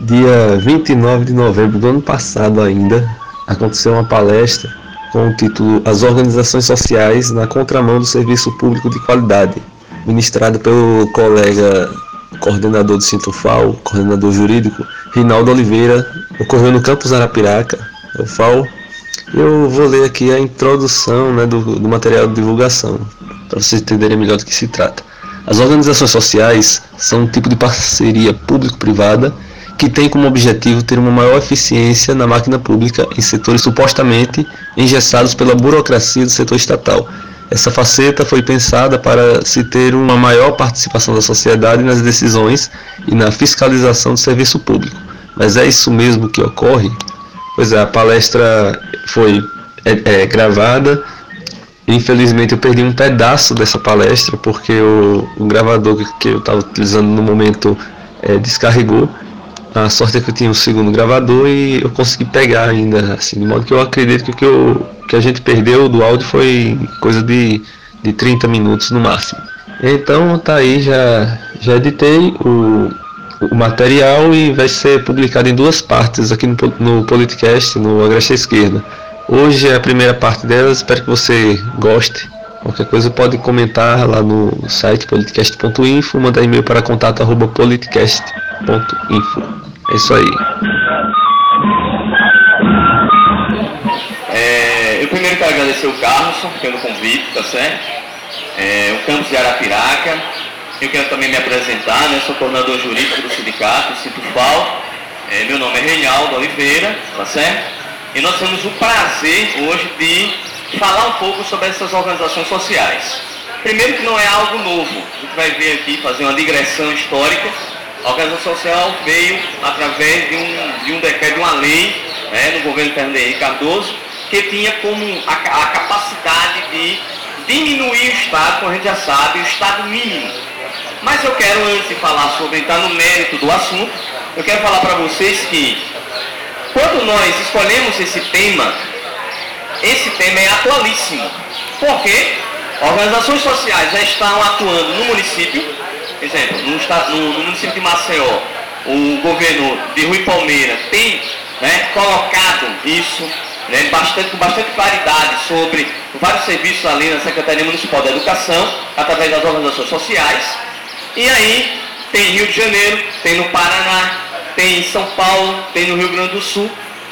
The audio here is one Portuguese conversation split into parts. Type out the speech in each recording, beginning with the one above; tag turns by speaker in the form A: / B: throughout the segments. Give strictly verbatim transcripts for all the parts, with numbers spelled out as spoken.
A: Dia vinte e nove de novembro do ano passado ainda, aconteceu uma palestra com o título As Organizações Sociais na Contramão do Serviço Público de Qualidade, ministrada pelo colega coordenador do Sintufal, coordenador jurídico, Rinaldo Oliveira. Ocorreu no campus Arapiraca, U F A O. Eu vou ler aqui a introdução, né, do, do material de divulgação, para vocês entenderem melhor do que se trata. As organizações sociais são um tipo de parceria público-privada que tem como objetivo ter uma maior eficiência na máquina pública em setores supostamente engessados pela burocracia do setor estatal. Essa faceta foi pensada para se ter uma maior participação da sociedade nas decisões e na fiscalização do serviço público. Mas é isso mesmo que ocorre? Pois é, a palestra foi é, é, gravada. Infelizmente eu perdi um pedaço dessa palestra porque o, o gravador que eu estava utilizando no momento é, descarregou. A sorte é que eu tinha um segundo gravador e eu consegui pegar ainda, assim, de modo que eu acredito que o que, eu, que a gente perdeu do áudio foi coisa de, de trinta minutos no máximo. Então tá aí, já, já editei o, o material e vai ser publicado em duas partes aqui no, no Politicast, no Agreste à Esquerda. Hoje é a primeira parte dela, espero que você goste. Qualquer coisa pode comentar lá no site politicast ponto info, mandar e-mail para contato arroba politicast ponto info. É isso aí.
B: É, eu primeiro quero agradecer o Carlos pelo convite, tá certo? É, o campus de Arapiraca. Eu quero também me apresentar, né? Sou coordenador jurídico do sindicato, do Sintufal. É, meu nome é Reinaldo Oliveira, tá certo? E nós temos o prazer hoje de falar um pouco sobre essas organizações sociais. Primeiro que não é algo novo, a gente vai ver aqui, fazer uma digressão histórica. A organização social veio através de um, de um decreto, de uma lei, né, no governo Fernando Henrique Cardoso, que tinha como a, a capacidade de diminuir o Estado, como a gente já sabe, o Estado mínimo. Mas eu quero, antes de falar sobre, entrar no mérito do assunto, eu quero falar para vocês que, quando nós escolhemos esse tema, esse tema é atualíssimo. Por quê? Organizações sociais já estão atuando no município. Por exemplo, no, no, no município de Maceió, o governo de Rui Palmeira tem, né, colocado isso, né, bastante, com bastante claridade sobre vários serviços ali na Secretaria Municipal da Educação, através das organizações sociais. E aí tem Rio de Janeiro, tem no Paraná, tem em São Paulo, tem no Rio Grande do Sul.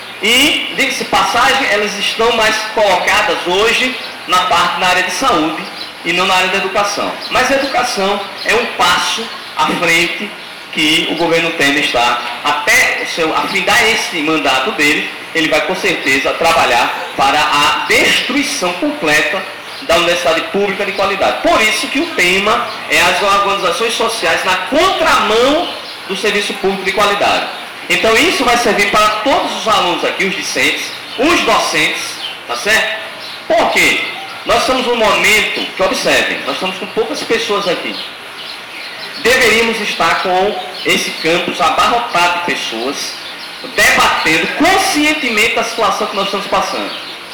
B: E, diga-se passagem, elas estão mais colocadas hoje na parte na área de saúde e não na área da educação. Mas a educação é um passo à frente que o governo Temer está, até o seu, a findar esse mandato dele, ele vai com certeza trabalhar para a destruição completa da universidade pública de qualidade. Por isso que o tema é as organizações sociais na contramão do serviço público de qualidade. Então isso vai servir para todos os alunos aqui, os discentes, os docentes, tá certo? Por quê? Nós estamos num momento que, observem, nós estamos com poucas pessoas aqui. Deveríamos estar com esse campus abarrotado de pessoas, debatendo conscientemente a situação que nós estamos passando.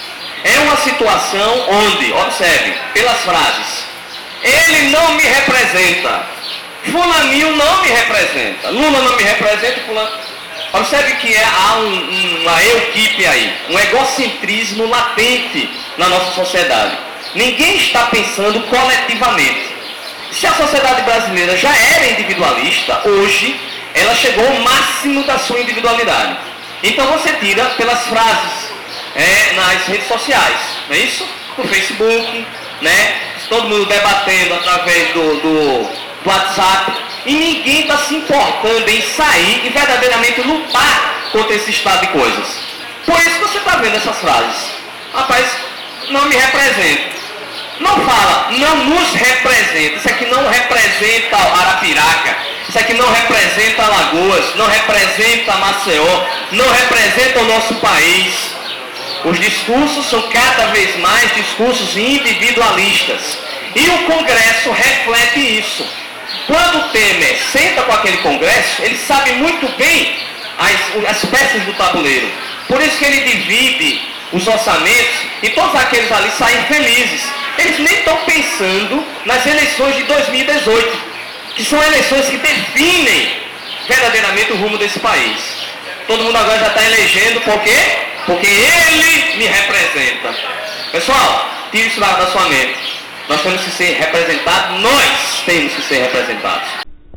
B: É uma situação onde, observem, pelas frases, ele não me representa, fulaninho não me representa, Lula não me representa, fulano. Observe que é, há um, uma equipe aí, um egocentrismo latente na nossa sociedade. Ninguém está pensando coletivamente. Se a sociedade brasileira já era individualista, hoje ela chegou ao máximo da sua individualidade. Então você tira pelas frases é, nas redes sociais, não é isso? No Facebook, né? Todo mundo debatendo através do, do, do WhatsApp. E ninguém está se importando em sair e verdadeiramente lutar contra esse estado de coisas. Por isso que você está vendo essas frases. Rapaz, não me representa. Não fala, não nos representa. Isso aqui não representa Arapiraca. Isso aqui não representa Alagoas. Não representa Maceió. Não representa o nosso país. Os discursos são cada vez mais discursos individualistas. E o Congresso reflete isso. Quando o Temer senta com aquele Congresso, ele sabe muito bem as, as peças do tabuleiro. Por isso que ele divide os orçamentos e todos aqueles ali saem felizes. Eles nem estão pensando nas eleições de dois mil e dezoito, que são eleições que definem verdadeiramente o rumo desse país. Todo mundo agora já está elegendo, por quê? Porque ele me representa. Pessoal, tire isso da sua mente. Nós temos que ser representados, nós temos que ser representados.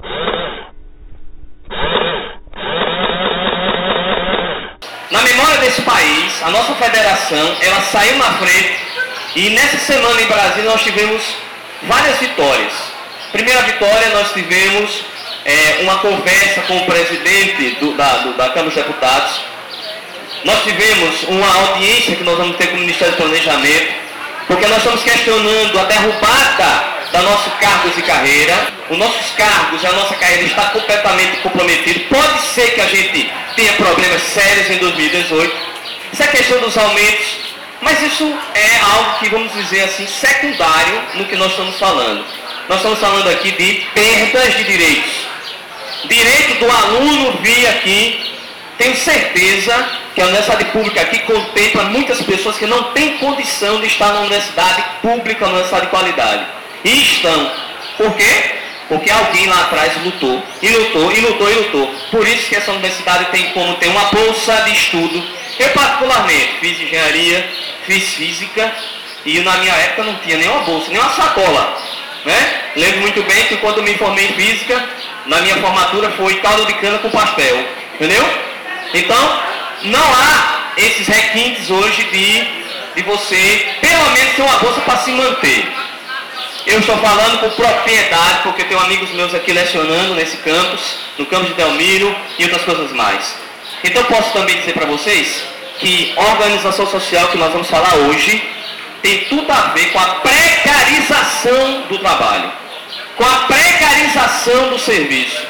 B: Na memória desse país, a nossa federação, ela saiu na frente e nessa semana em Brasília nós tivemos várias vitórias. Primeira vitória, nós tivemos é, uma conversa com o presidente do, da, do, da Câmara dos Deputados. Nós tivemos uma audiência que nós vamos ter com o Ministério do Planejamento, porque nós estamos questionando a derrubada da nossos cargos e carreira. Os nossos cargos e a nossa carreira está completamente comprometido. Pode ser que a gente tenha problemas sérios em dois mil e dezoito. Essa é a questão dos aumentos, mas isso é algo que, vamos dizer assim, secundário no que nós estamos falando. Nós estamos falando aqui de perdas de direitos. Direito do aluno vir aqui, tenho certeza que a universidade pública aqui contempla muitas pessoas que não têm condição de estar na universidade pública, na universidade de qualidade. E estão. Por quê? Porque alguém lá atrás lutou, e lutou, e lutou, e lutou. Por isso que essa universidade tem como ter uma bolsa de estudo. Eu particularmente fiz engenharia, fiz física, e na minha época não tinha nenhuma bolsa, nem uma sacola. Né? Lembro muito bem que quando me formei em física, na minha formatura foi caldo de cana com pastel. Entendeu? Então, não há esses requintes hoje de, de você, pelo menos, ter uma bolsa para se manter. Eu estou falando com propriedade, porque eu tenho amigos meus aqui lecionando nesse campus, no campus de Delmiro e outras coisas mais. Então, posso também dizer para vocês que a organização social que nós vamos falar hoje tem tudo a ver com a precarização do trabalho, com a precarização do serviço,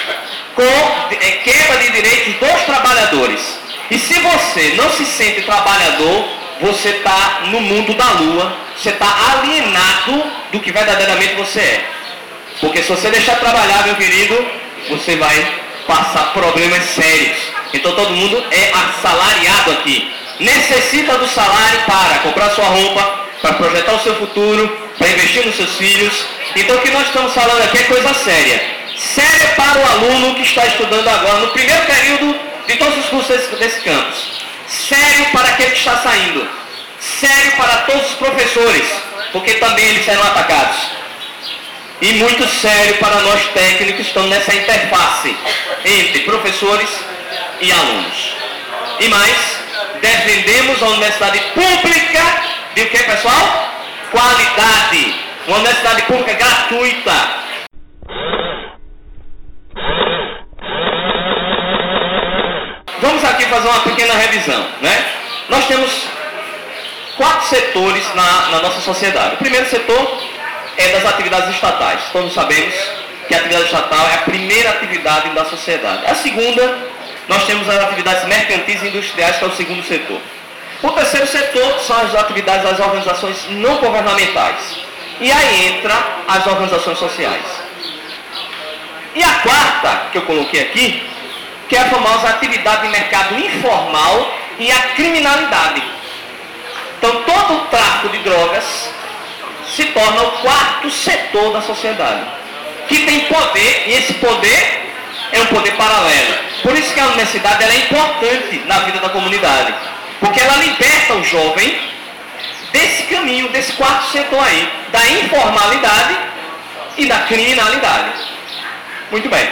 B: com é, quebra de direitos dos trabalhadores. E se você não se sente trabalhador, você está no mundo da lua, você está alienado do que verdadeiramente você é. Porque se você deixar de trabalhar, meu querido, você vai passar problemas sérios. Então todo mundo é assalariado aqui. Necessita do salário para comprar sua roupa, para projetar o seu futuro, para investir nos seus filhos. Então o que nós estamos falando aqui é coisa séria. Séria para o aluno que está estudando agora, no primeiro período de todos os cursos desse, desse campus. Sério para aquele que está saindo. Sério para todos os professores, porque também eles serão atacados. E muito sério para nós técnicos que estamos nessa interface entre professores e alunos. E mais, defendemos a universidade pública de o que, pessoal? Qualidade. Uma universidade pública gratuita. Vamos aqui fazer uma pequena revisão, né? Nós temos quatro setores na, na nossa sociedade. O primeiro setor é das atividades estatais. Todos sabemos que a atividade estatal é a primeira atividade da sociedade. A segunda, nós temos as atividades mercantis e industriais, que é o segundo setor. O terceiro setor são as atividades das organizações não governamentais. E aí entra as organizações sociais. E a quarta, que eu coloquei aqui, que é a famosa atividade de mercado informal e a criminalidade. Então, todo o tráfico de drogas se torna o quarto setor da sociedade, que tem poder, e esse poder é um poder paralelo. Por isso que a universidade ela é importante na vida da comunidade, porque ela liberta o jovem desse caminho, desse quarto setor aí, da informalidade e da criminalidade. Muito bem.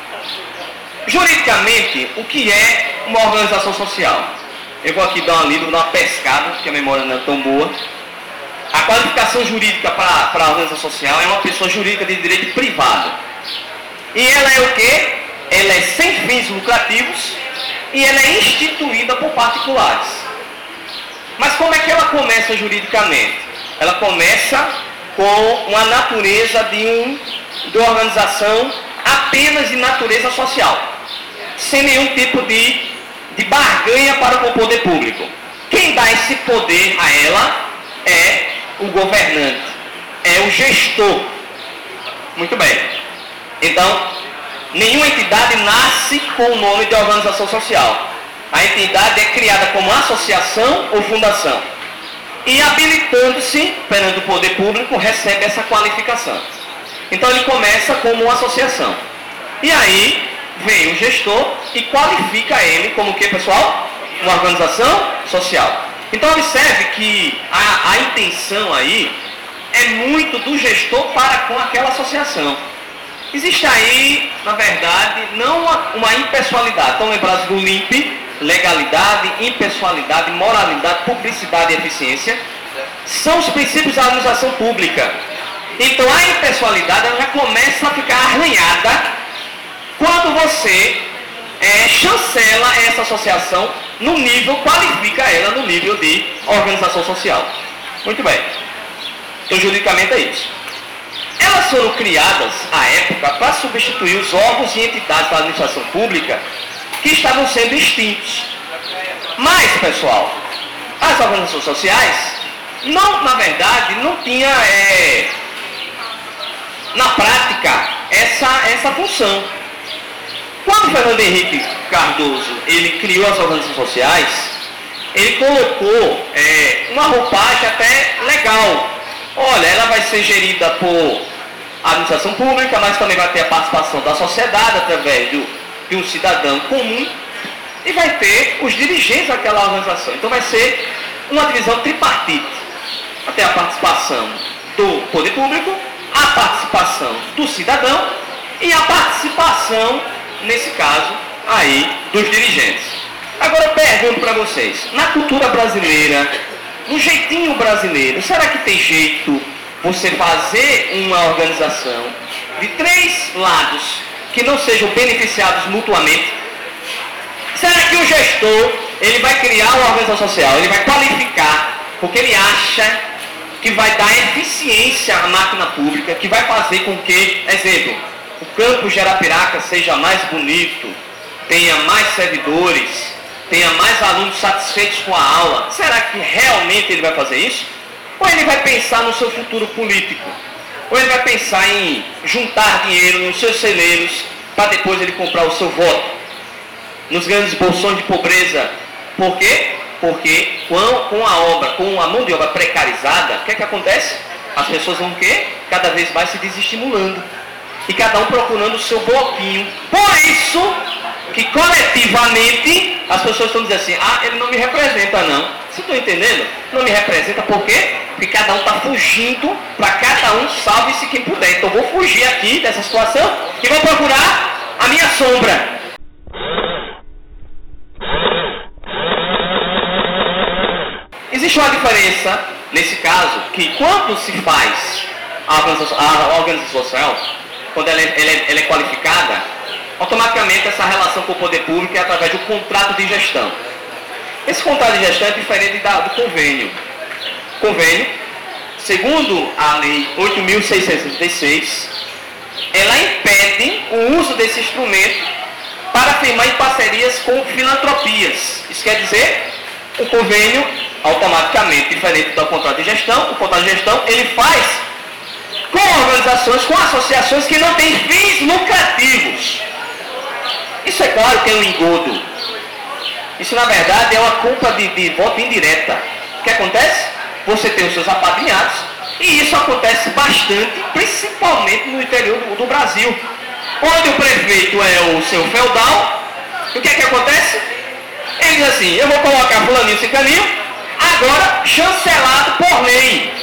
B: Juridicamente, o que é uma organização social? Eu vou aqui dar uma lida, vou dar uma pescada, porque a memória não é tão boa. A qualificação jurídica para, para a organização social é uma pessoa jurídica de direito privado. E ela é o quê? Ela é sem fins lucrativos e ela é instituída por particulares. Mas como é que ela começa juridicamente? Ela começa com uma natureza de, um, de uma organização apenas de natureza social, sem nenhum tipo de, de barganha para com o poder público. Quem dá esse poder a ela é o governante, é o gestor. Muito bem. Então, nenhuma entidade nasce com o nome de organização social. A entidade é criada como associação ou fundação. E habilitando-se perante o poder público, recebe essa qualificação. Então ele começa como uma associação. E aí, vem o gestor e qualifica ele como o que, pessoal? Uma organização social. Então observe que a, a intenção aí é muito do gestor para com aquela associação. Existe aí, na verdade, não uma, uma impessoalidade. Estão lembrados do L I M P? Legalidade, impessoalidade, moralidade, publicidade e eficiência. São os princípios da administração pública. Então a impessoalidade ela já começa a ficar arranhada quando você é, chancela essa associação no nível, qualifica ela no nível de organização social. Muito bem. Então juridicamente é isso. Elas foram criadas, à época, para substituir os órgãos e entidades da administração pública que estavam sendo extintos. Mas, pessoal, as organizações sociais, não, na verdade, não tinha, é, na prática, essa, essa função. Quando Fernando Henrique Cardoso ele criou as organizações sociais, ele colocou é, uma roupagem até legal. Olha, ela vai ser gerida por administração pública, mas também vai ter a participação da sociedade através do, de um cidadão comum e vai ter os dirigentes daquela organização. Então vai ser uma divisão tripartite. Vai ter a participação do poder público, a participação do cidadão e a participação, nesse caso, aí, dos dirigentes. Agora eu pergunto para vocês, na cultura brasileira, no jeitinho brasileiro, será que tem jeito você fazer uma organização de três lados que não sejam beneficiados mutuamente? Será que o gestor, ele vai criar uma organização social, ele vai qualificar, porque ele acha que vai dar eficiência à máquina pública, que vai fazer com que, exemplo, o campus de Arapiraca seja mais bonito, tenha mais servidores, tenha mais alunos satisfeitos com a aula? Será que realmente ele vai fazer isso? Ou ele vai pensar no seu futuro político? Ou ele vai pensar em juntar dinheiro nos seus celeiros para depois ele comprar o seu voto? Nos grandes bolsões de pobreza. Por quê? Porque com a obra, com a mão de obra precarizada, o que é que acontece? As pessoas vão o quê? Cada vez mais se desestimulando. E cada um procurando o seu bloquinho. Por isso que coletivamente as pessoas estão dizendo assim, ah, ele não me representa não. Vocês estão entendendo? Não me representa por quê? Porque cada um está fugindo para cada um salve-se quem puder. Então eu vou fugir aqui dessa situação e vou procurar a minha sombra. Existe uma diferença nesse caso que quando se faz a organização, a organização social, quando ela é, ela, é, ela é qualificada, automaticamente essa relação com o poder público é através do contrato de gestão. Esse contrato de gestão é diferente da, do convênio. Convênio, segundo a lei oito mil seiscentos e sessenta e seis, ela impede o uso desse instrumento para firmar em parcerias com filantropias. Isso quer dizer, o convênio, automaticamente, diferente do contrato de gestão, o contrato de gestão, ele faz com organizações, com associações que não têm fins lucrativos. Isso é claro que é um engodo. Isso, na verdade, é uma culpa de, de voto indireta. O que acontece? Você tem os seus apadrinhados, e isso acontece bastante, principalmente no interior do, do Brasil, onde o prefeito é o seu feudal. E o que é que acontece? Ele diz assim, eu vou colocar fulaninho, cicaninho, agora chancelado por lei.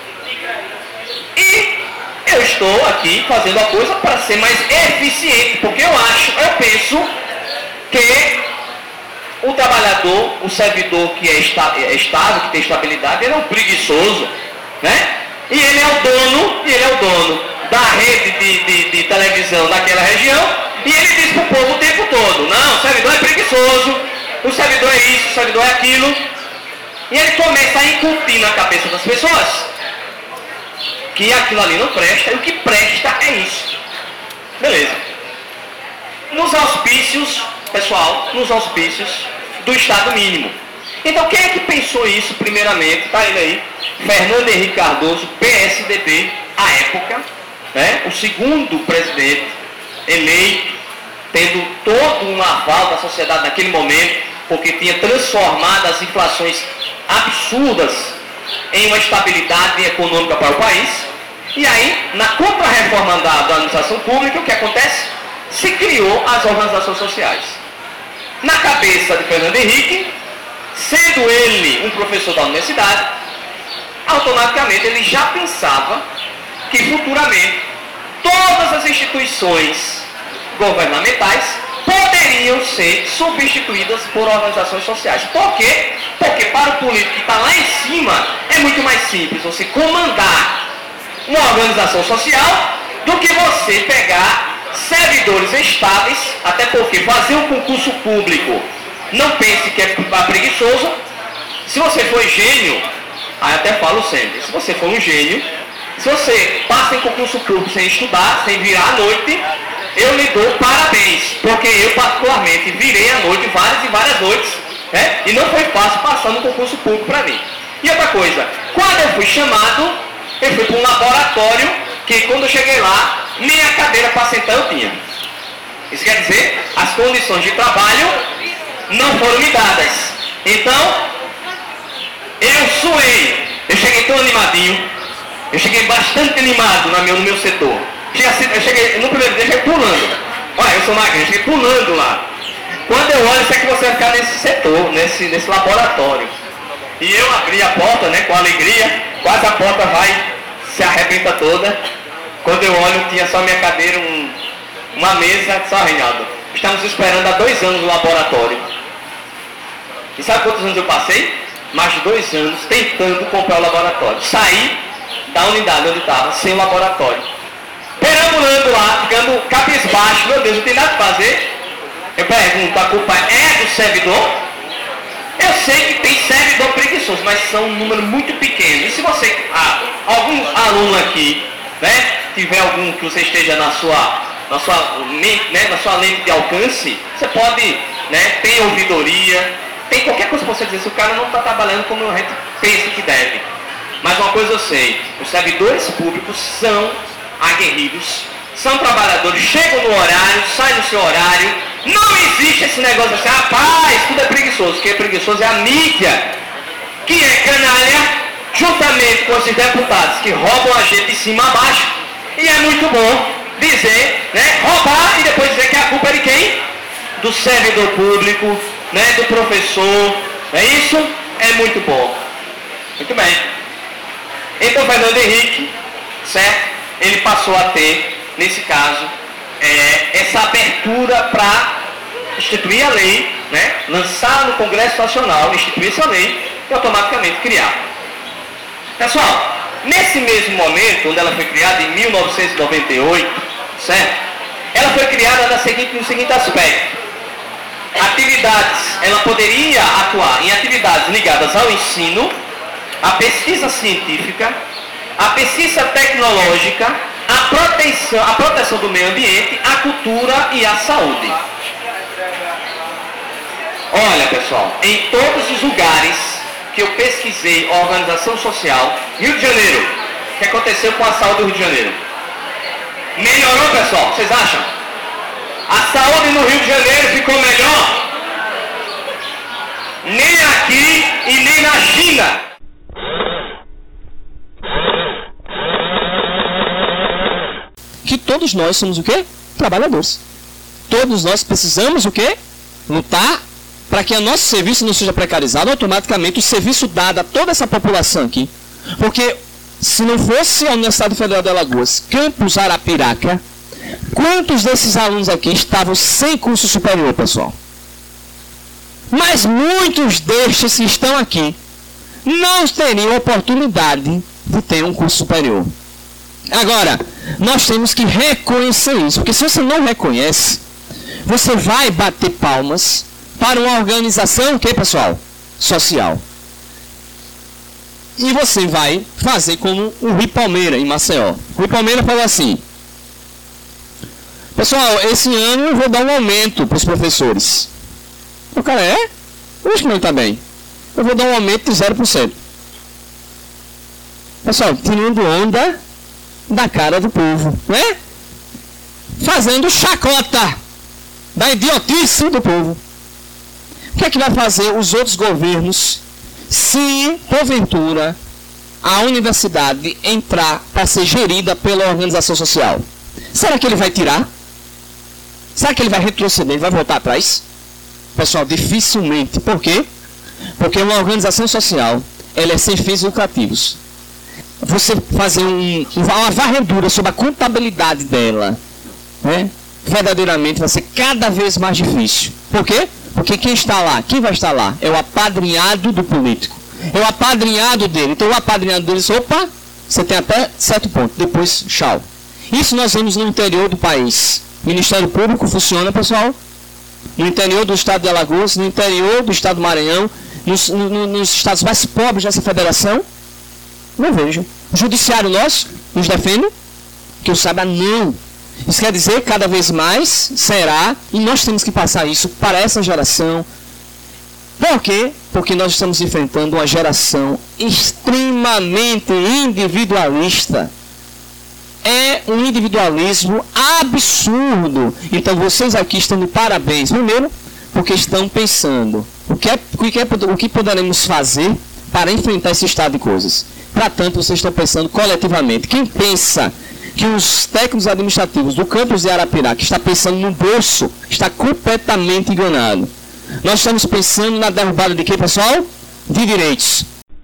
B: E eu estou aqui fazendo a coisa para ser mais eficiente, porque eu acho, eu penso que o trabalhador, o servidor que é, esta, é estável, que tem estabilidade, ele é um preguiçoso, né? E ele é o dono, e ele é o dono da rede de, de, de televisão daquela região, e ele diz para o povo o tempo todo, não, o servidor é preguiçoso, o servidor é isso, o servidor é aquilo, e ele começa a incutir na cabeça das pessoas que aquilo ali não presta, e o que presta é isso. Beleza. Nos auspícios, pessoal, nos auspícios do Estado mínimo. Então, quem é que pensou isso primeiramente? Está ele aí, Fernando Henrique Cardoso, P S D B, à época, né? O segundo presidente eleito, tendo todo um aval da sociedade naquele momento, porque tinha transformado as inflações absurdas em uma estabilidade econômica para o país. E aí, na contra-reforma da, da administração pública, o que acontece? se criou as organizações sociais. Na cabeça de Fernando Henrique, sendo ele um professor da universidade, automaticamente ele já pensava que futuramente todas as instituições governamentais poderiam ser substituídas por organizações sociais. Por quê? Porque para o político que está lá em cima, é muito mais simples você comandar uma organização social do que você pegar servidores estáveis, até porque fazer um concurso público, não pense que é preguiçoso. Se você for gênio, aí até falo sempre, se você for um gênio, se você passa em concurso público sem estudar, sem virar à noite, eu lhe dou parabéns, porque eu particularmente virei à noite várias e várias noites, né? E não foi fácil passar no concurso público para mim. E outra coisa, quando eu fui chamado, eu fui para um laboratório que quando eu cheguei lá, nem a cadeira para sentar eu tinha. Isso quer dizer, as condições de trabalho não foram me dadas. Então, eu suei, eu cheguei tão animadinho, eu cheguei bastante animado no meu, no meu setor. Eu cheguei, no primeiro dia, eu cheguei pulando. Olha, eu sou magrinho, eu cheguei pulando lá. Quando eu olho, sei que você vai ficar nesse setor, nesse, nesse laboratório. E eu abri a porta, né, com alegria, quase a porta vai, se arrebenta toda. Quando eu olho, tinha só minha cadeira, um, uma mesa, só Reinaldo. Estamos esperando há dois anos no laboratório. E sabe quantos anos eu passei? Mais de dois anos tentando comprar o laboratório. Saí da unidade onde estava, sem o laboratório. Perambulando lá, ficando cabisbaixo, meu Deus, não tem nada para fazer. Eu pergunto, a culpa é do servidor? Eu sei que tem servidor preguiçoso, mas são um número muito pequeno. E se você, ah, algum aluno aqui, né, tiver algum que você esteja na sua, na sua, né, na sua lente de alcance, você pode, né, tem ouvidoria, tem qualquer coisa que você dizer, se o cara não está trabalhando como a gente pensa que deve. Mas uma coisa eu sei, os servidores públicos são aguerridos, são trabalhadores, chegam no horário, saem no seu horário, não existe esse negócio assim, rapaz, tudo é preguiçoso. Quem é preguiçoso é a mídia, que é canalha, juntamente com esses deputados que roubam a gente de cima a baixo, e é muito bom dizer, né, roubar e depois dizer que a culpa é de quem? Do servidor público, né, do professor, é isso? É muito bom. Muito bem. Então Fernando Henrique, certo? Ele passou a ter, nesse caso, é, essa abertura para instituir a lei, né, lançar no Congresso Nacional, instituir essa lei e automaticamente criar. Pessoal, nesse mesmo momento, onde ela foi criada em mil novecentos e noventa e oito, certo? Ela foi criada da seguinte, no seguinte aspecto. Atividades, ela poderia atuar em atividades ligadas ao ensino, à pesquisa científica, à pesquisa tecnológica, à proteção, à proteção do meio ambiente, à cultura e à saúde. Olha, pessoal, em todos os lugares que eu pesquisei organização social, Rio de Janeiro, o que aconteceu com a saúde do Rio de Janeiro? Melhorou, pessoal? Vocês acham? A saúde no Rio de Janeiro ficou melhor? Nem aqui e nem na China.
C: Que todos nós somos o quê? Trabalhadores. Todos nós precisamos o quê? Lutar para que o nosso serviço não seja precarizado, automaticamente o serviço dado a toda essa população aqui. Porque se não fosse a Universidade Federal de Alagoas, campus Arapiraca, quantos desses alunos aqui estavam sem curso superior, pessoal? Mas muitos destes que estão aqui não teriam oportunidade de ter um curso superior. Agora, nós temos que reconhecer isso, porque se você não reconhece, você vai bater palmas para uma organização, o que, pessoal? Social. E você vai fazer como o Rui Palmeira, em Maceió. O Rui Palmeira falou assim: pessoal, esse ano eu vou dar um aumento para os professores. O cara é? Oxe, não está bem. Eu vou dar um aumento de zero por cento. Pessoal, tirando onda da cara do povo, né? Fazendo chacota da idiotice do povo. O que é que vai fazer os outros governos se, porventura, a universidade entrar para ser gerida pela organização social? Será que ele vai tirar? Será que ele vai retroceder, ele vai voltar atrás? Pessoal, dificilmente. Por quê? Porque uma organização social, ela é sem fins lucrativos. Você fazer um, uma varredura sobre a contabilidade dela, né, verdadeiramente vai ser cada vez mais difícil. Por quê? Porque quem está lá, quem vai estar lá, é o apadrinhado do político. É o apadrinhado dele. Então o apadrinhado dele diz, opa, você tem até certo ponto, depois tchau. Isso nós vemos no interior do país. O Ministério Público funciona, pessoal, no interior do estado de Alagoas, no interior do estado do Maranhão, nos, no, nos estados mais pobres dessa federação. Não vejo. O judiciário nosso nos defende, que eu saiba, não. Isso quer dizer, cada vez mais será, e nós temos que passar isso para essa geração. Por quê? Porque nós estamos enfrentando uma geração extremamente individualista. É um individualismo absurdo. Então vocês aqui estão de parabéns. Primeiro, porque estão pensando o que, é, o que, é, o que poderemos fazer para enfrentar esse estado de coisas. Para tanto, vocês estão pensando coletivamente. Quem pensa que os técnicos administrativos do campus de Arapiraca está pensando no bolso, está completamente enganado. Nós estamos pensando na derrubada de quê, pessoal? De direitos.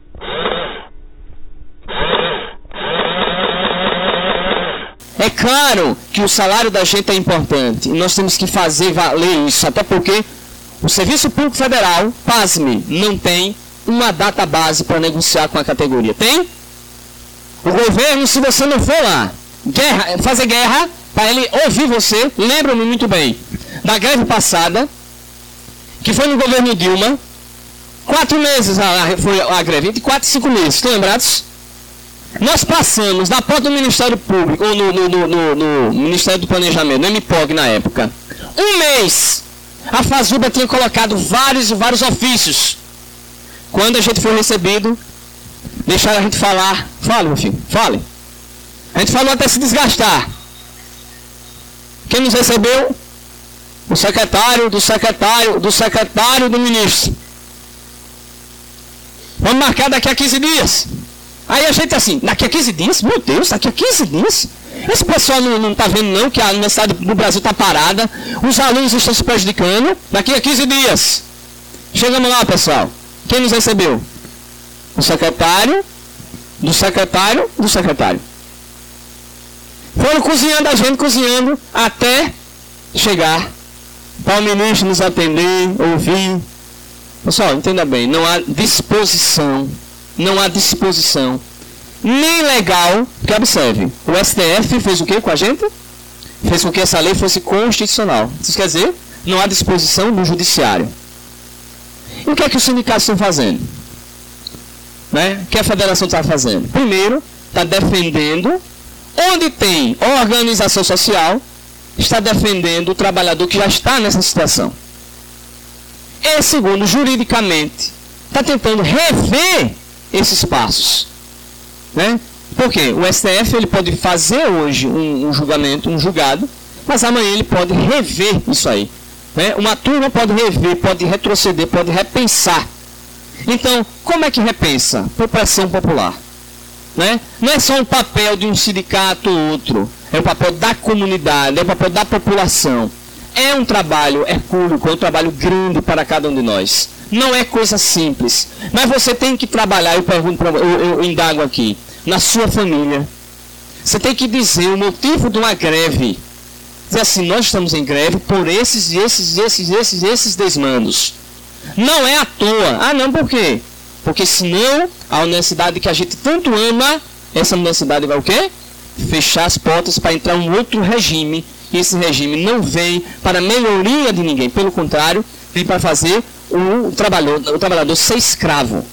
C: É claro que o salário da gente é importante e nós temos que fazer valer isso, até porque o Serviço Público Federal, pasme, não tem uma data base para negociar com a categoria. Tem? O governo, se você não for lá guerra, fazer guerra para ele ouvir você, lembra-me muito bem da greve passada, que foi no governo Dilma, quatro meses a, foi a greve, entre quatro e cinco meses, estão lembrados? Nós passamos na porta do Ministério Público, ou no, no, no, no, no Ministério do Planejamento, no M P O G na época, um mês, a Fazuba tinha colocado vários e vários ofícios. Quando a gente foi recebido, deixaram a gente falar, fale, meu filho, fale. A gente falou até se desgastar. Quem nos recebeu? O secretário do secretário do secretário do ministro. Vamos marcar daqui a quinze dias. Aí a gente assim, daqui a quinze dias? Meu Deus, daqui a quinze dias? Esse pessoal não está vendo não que a Universidade do Brasil está parada, os alunos estão se prejudicando, daqui a quinze dias. Chegamos lá, pessoal. Quem nos recebeu? O secretário, do secretário, do secretário. Foram cozinhando a gente, cozinhando, até chegar para o ministro nos atender, ouvir. Pessoal, entenda bem, não há disposição, não há disposição, nem legal, porque observe, o S T F fez o que com a gente? Fez com que essa lei fosse constitucional. Isso quer dizer, não há disposição no judiciário. E o que é que os sindicatos estão fazendo? Né? O que a federação está fazendo? Primeiro, está defendendo, onde tem organização social, está defendendo o trabalhador que já está nessa situação. E segundo, juridicamente, está tentando rever esses passos. Né? Por quê? O S T F ele pode fazer hoje um, um julgamento, um julgado, mas amanhã ele pode rever isso aí. Né? Uma turma pode rever, pode retroceder, pode repensar. Então, como é que repensa? Por pressão popular. Né? Não é só um papel de um sindicato ou outro, é o papel da comunidade, é o papel da população. É um trabalho hercúleo, é um trabalho grande para cada um de nós. Não é coisa simples. Mas você tem que trabalhar, eu pergunto pra, eu, eu indago aqui, na sua família. Você tem que dizer o motivo de uma greve. Dizer assim, nós estamos em greve por esses, esses, esses, esses, esses desmandos. Não é à toa. Ah, não, por quê? Porque senão a universidade que a gente tanto ama, essa universidade vai o quê? Fechar as portas para entrar um outro regime. E esse regime não vem para a melhoria de ninguém. Pelo contrário, vem para fazer o trabalhador, o trabalhador ser escravo.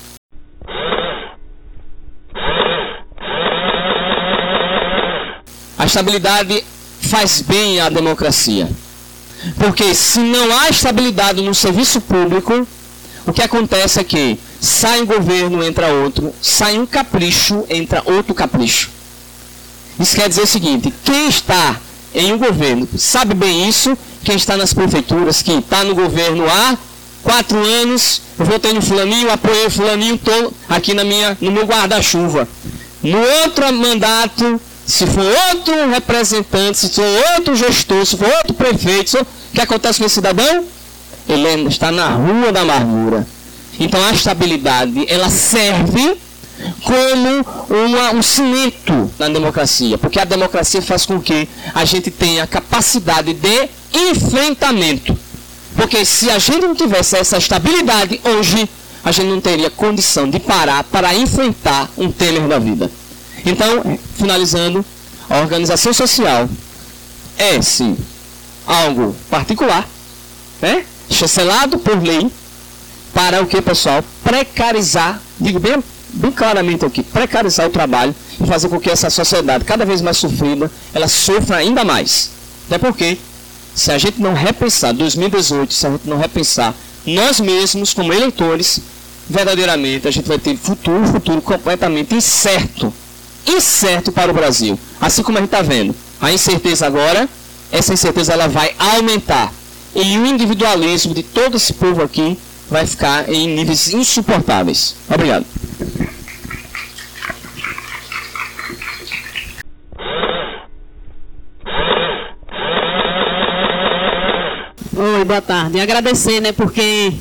C: A estabilidade faz bem à democracia. Porque se não há estabilidade no serviço público, o que acontece é que sai um governo, entra outro, sai um capricho, entra outro capricho. Isso quer dizer o seguinte, quem está em um governo sabe bem isso, quem está nas prefeituras, que está no governo há quatro anos, eu votei no fulaninho, apoiei o fulaninho, estou aqui na minha, no meu guarda-chuva. No outro mandato, Se for outro representante, se for outro gestor, se for outro prefeito, o que acontece com esse cidadão? Ele está na rua da amargura. Então a estabilidade, ela serve como uma, um cimento na democracia, porque a democracia faz com que a gente tenha capacidade de enfrentamento. Porque se a gente não tivesse essa estabilidade hoje, a gente não teria condição de parar para enfrentar um Temer da vida. Então, finalizando, a organização social é, sim, algo particular, né? Chancelado por lei, para o que, pessoal? Precarizar, digo bem, bem claramente aqui, precarizar o trabalho e fazer com que essa sociedade, cada vez mais sofrida, ela sofra ainda mais. Até porque, se a gente não repensar dois mil e dezoito, se a gente não repensar nós mesmos como eleitores, verdadeiramente a gente vai ter futuro, futuro completamente incerto. Incerto para o Brasil. Assim como a gente está vendo, a incerteza agora, essa incerteza ela vai aumentar. E o individualismo de todo esse povo aqui vai ficar em níveis insuportáveis. Obrigado.
D: Oi, boa tarde. E agradecer, né, porque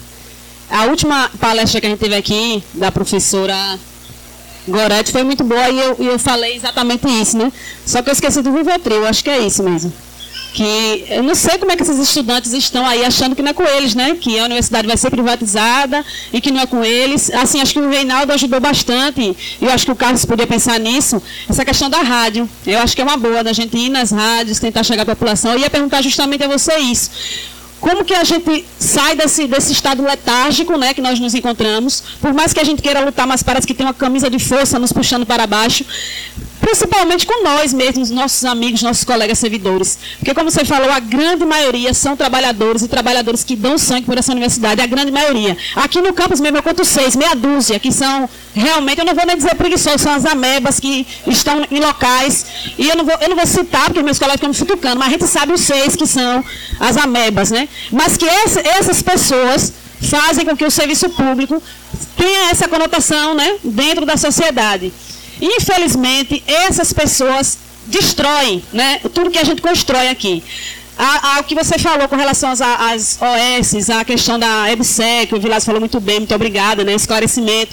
D: a última palestra que a gente teve aqui, da professora Gorete, foi muito boa e eu, eu falei exatamente isso, né? Só que eu esqueci do Rivotril, acho que é isso mesmo. Que eu não sei como é que esses estudantes estão aí achando que não é com eles, né? Que a universidade vai ser privatizada e que não é com eles. Assim, acho que o Reinaldo ajudou bastante, e eu acho que o Carlos podia pensar nisso, essa questão da rádio. Eu acho que é uma boa da gente ir nas rádios, tentar chegar à população. Eu ia perguntar justamente a você isso. Como que a gente sai desse, desse estado letárgico, né, que nós nos encontramos, por mais que a gente queira lutar, mas parece que tem uma camisa de força nos puxando para baixo, principalmente com nós mesmos, nossos amigos, nossos colegas servidores. Porque, como você falou, a grande maioria são trabalhadores e trabalhadores que dão sangue por essa universidade, a grande maioria. Aqui no campus mesmo eu conto seis, meia dúzia, que são realmente, eu não vou nem dizer preguiçosos, são as amebas que estão em locais, e eu não vou, eu não vou citar, porque meus colegas ficam me futucando, mas a gente sabe os seis que são as amebas, né? Mas que essa, essas pessoas fazem com que o serviço público tenha essa conotação, né, dentro da sociedade. Infelizmente, essas pessoas destroem, né, tudo que a gente constrói aqui. O que você falou com relação às, às O S, a questão da EBSEC, o Vilas falou muito bem, muito obrigada, né, esclarecimento.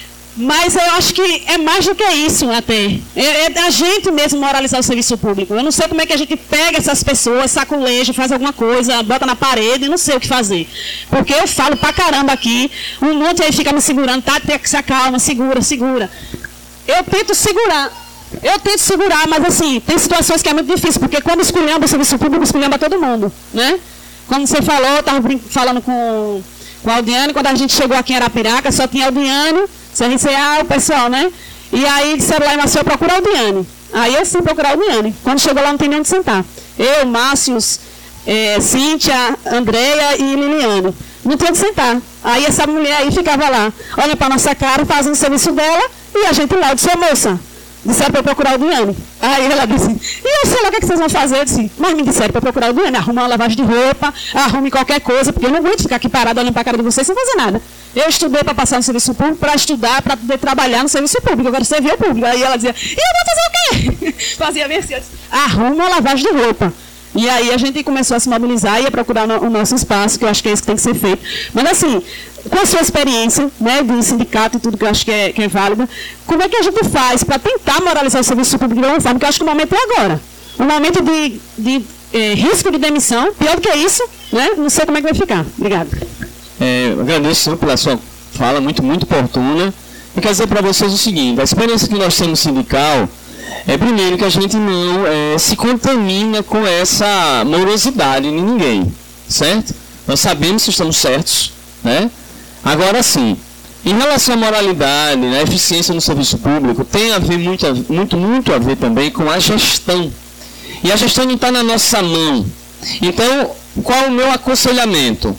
D: Mas eu acho que é mais do que isso até. É, é a gente mesmo moralizar o serviço público. Eu não sei como é que a gente pega essas pessoas, saculeja, faz alguma coisa, bota na parede, não sei o que fazer. Porque eu falo pra caramba aqui, um monte aí fica me segurando, tá, tem que se acalma, segura, segura. Eu tento segurar, eu tento segurar, mas assim, tem situações que é muito difícil, porque quando esculhamba o serviço público, esculhamba todo mundo, né? Como você falou, eu estava falando com, com a Aldiane, quando a gente chegou aqui em Arapiraca, só tinha Aldiane, C R C A, o pessoal, né? E aí disseram lá em Maceió, procura Aldiane. Aí eu sim procurar Aldiane. Quando chegou lá não tem nem onde sentar. Eu, Márcios, é, Cíntia, Andréia e Liliane. Não tinha onde sentar. Aí essa mulher aí ficava lá, olha para nossa cara, fazendo o serviço dela, e a gente lá, eu disse, ô moça, disseram para eu procurar o Diane. Aí ela disse, e eu sei lá o que, é que vocês vão fazer? Eu disse, mas me disseram para procurar o Diane, arruma uma lavagem de roupa, arrume qualquer coisa, porque eu não aguento ficar aqui parada olhando para a cara de vocês sem fazer nada. Eu estudei para passar no serviço público, para estudar, para poder trabalhar no serviço público, eu quero servir o público. Aí ela dizia, e eu vou fazer o quê? Fazia bem assim, eu disse, arruma uma lavagem de roupa. E aí a gente começou a se mobilizar e a procurar no, o nosso espaço, que eu acho que é isso que tem que ser feito. Mas assim, com a sua experiência, né, de sindicato e tudo que eu acho que é, que é válida, como é que a gente faz para tentar moralizar o serviço público de alguma forma? Porque eu acho que o momento é agora. Um momento de, de é, risco de demissão, pior do que isso, né? Não sei como é que vai ficar. Obrigada.
C: É, eu agradeço pela sua fala, muito, muito oportuna. Eu quero dizer para vocês o seguinte, a experiência que nós temos sindical, é primeiro que a gente não é, se contamina com essa morosidade de ninguém, certo? Nós sabemos que estamos certos, né? Agora sim, em relação à moralidade, né, a eficiência no serviço público, tem a ver muito, muito, muito a ver também com a gestão. E a gestão não está na nossa mão. Então, qual é o meu aconselhamento?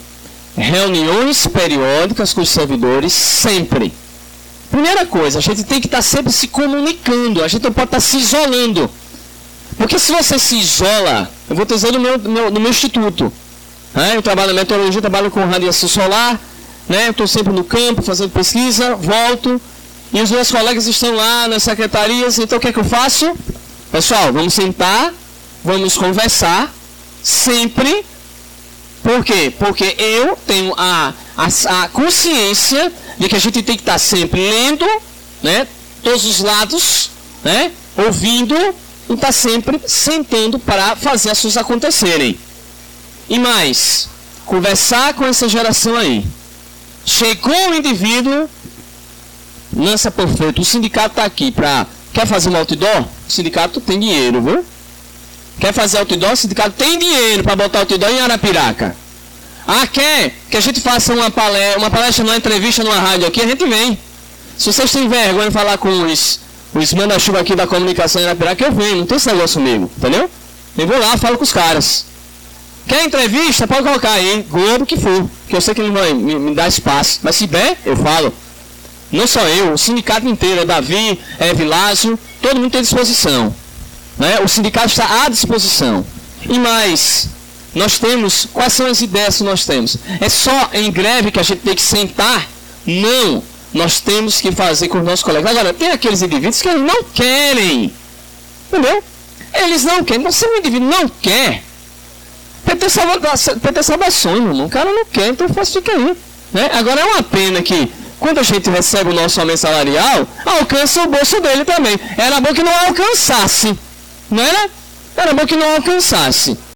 C: Reuniões periódicas com os servidores sempre. Primeira coisa, a gente tem que estar sempre se comunicando, a gente não pode estar se isolando. Porque se você se isola, eu vou dizer no meu, no meu, no meu instituto, né? Eu trabalho na meteorologia, trabalho com radiação solar, né? Estou sempre no campo fazendo pesquisa, volto, e os meus colegas estão lá nas secretarias, então o que é que eu faço? Pessoal, vamos sentar, vamos conversar, sempre. Por quê? Porque eu tenho a, a, a consciência de que a gente tem que estar sempre lendo, né, todos os lados, né, ouvindo, e estar sempre sentando para fazer as coisas acontecerem. E mais, conversar com essa geração aí. Chegou o indivíduo, lança por feito, o sindicato está aqui para... Quer fazer um outdoor? O sindicato tem dinheiro, viu? Quer fazer outdoor? O sindicato tem dinheiro para botar outdoor em Arapiraca. Ah, quer que a gente faça uma palestra, uma palestra, numa entrevista numa rádio aqui? A gente vem. Se vocês têm vergonha de falar com os, os manda-chuva aqui da comunicação em Arapiraca, eu venho, não tem esse negócio comigo, entendeu? Eu vou lá, falo com os caras. Quer entrevista? Pode colocar aí, Globo que for, que eu sei que ele vai me, me dar espaço. Mas se der, eu falo. Não só eu, o sindicato inteiro, é Davi, é Vilásio, todo mundo tem disposição. Né? O sindicato está à disposição. E mais, nós temos, quais são as ideias que nós temos? É só em greve que a gente tem que sentar? Não, nós temos que fazer com os nossos colegas. Agora, tem aqueles indivíduos que eles não querem. Entendeu? Eles não querem. Então, se o indivíduo não quer, P T salvações, meu irmão. O cara não quer, então faz fica aí. Né? Agora, é uma pena que quando a gente recebe o nosso aumento salarial, alcança o bolso dele também. Era bom que não alcançasse. Não era? Era bom que não alcançasse.